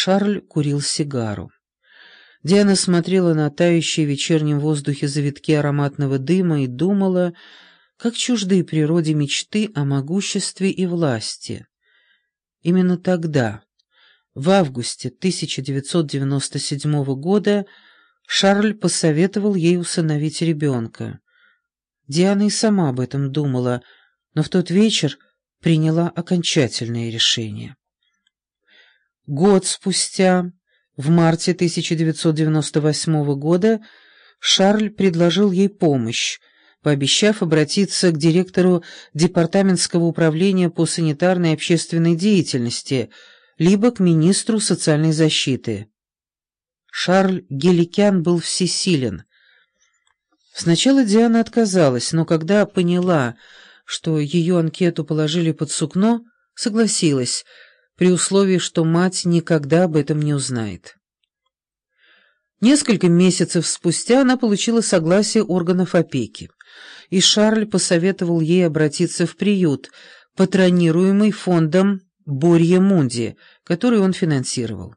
Шарль курил сигару. Диана смотрела на тающие в вечернем воздухе завитки ароматного дыма и думала, как чужды природе мечты о могуществе и власти. Именно тогда, в августе 1997 года, Шарль посоветовал ей усыновить ребенка. Диана и сама об этом думала, но в тот вечер приняла окончательное решение. Год спустя, в марте 1998 года, Шарль предложил ей помощь, пообещав обратиться к директору Департаментского управления по санитарной и общественной деятельности, либо к министру социальной защиты. Шарль Геликян был всесилен. Сначала Диана отказалась, но когда поняла, что ее анкету положили под сукно, согласилась, при условии, что мать никогда об этом не узнает. Несколько месяцев спустя она получила согласие органов опеки, и Шарль посоветовал ей обратиться в приют, патронируемый фондом Борье Мунди, который он финансировал.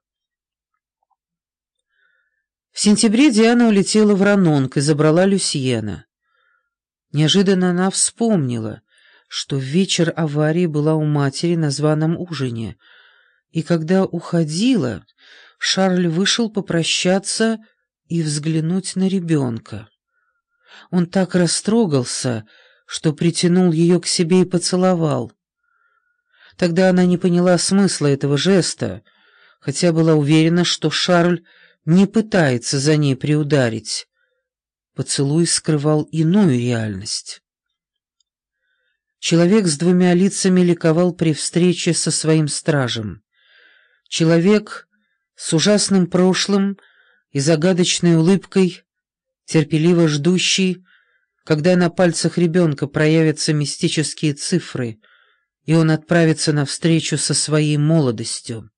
В сентябре Диана улетела в Ранонг и забрала Люсьена. Неожиданно она вспомнила, что в вечер аварии была у матери на званом ужине, и когда уходила, Шарль вышел попрощаться и взглянуть на ребенка. Он так растрогался, что притянул ее к себе и поцеловал. Тогда она не поняла смысла этого жеста, хотя была уверена, что Шарль не пытается за ней приударить. Поцелуй скрывал иную реальность. Человек с двумя лицами ликовал при встрече со своим стражем. Человек с ужасным прошлым и загадочной улыбкой, терпеливо ждущий, когда на пальцах ребенка проявятся мистические цифры, и он отправится навстречу со своей молодостью.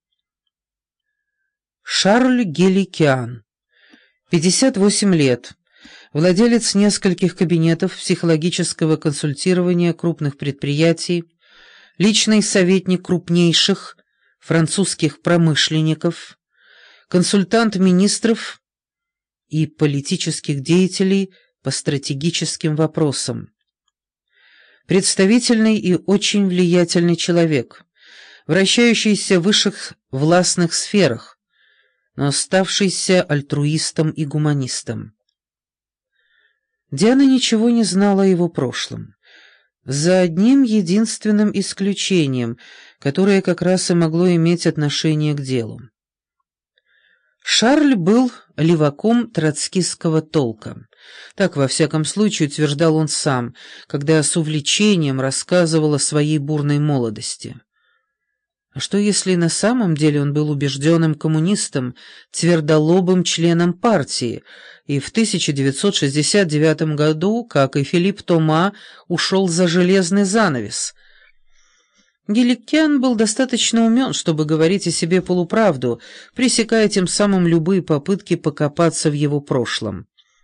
Шарль Геликян, 58 лет, владелец нескольких кабинетов психологического консультирования крупных предприятий, личный советник крупнейших французских промышленников, консультант министров и политических деятелей по стратегическим вопросам. Представительный и очень влиятельный человек, вращающийся в высших властных сферах, но оставшийся альтруистом и гуманистом. Диана ничего не знала о его прошлом, за одним единственным исключением, которое как раз и могло иметь отношение к делу. Шарль был леваком троцкистского толка. Так, во всяком случае, утверждал он сам, когда с увлечением рассказывал о своей бурной молодости. А что, если на самом деле он был убежденным коммунистом, твердолобым членом партии, и в 1969 году, как и Филипп Тома, ушел за железный занавес? Геликян был достаточно умен, чтобы говорить о себе полуправду, пресекая тем самым любые попытки покопаться в его прошлом.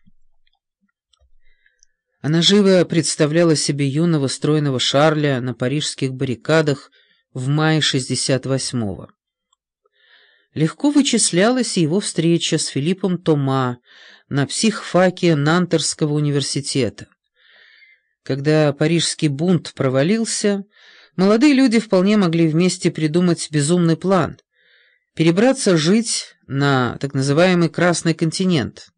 Она живо представляла себе юного стройного Шарля на парижских баррикадах в мае 68-го. Легко вычислялась его встреча с Филиппом Тома на психфаке Нантерского университета. Когда парижский бунт провалился, молодые люди вполне могли вместе придумать безумный план — перебраться жить на так называемый Красный континент.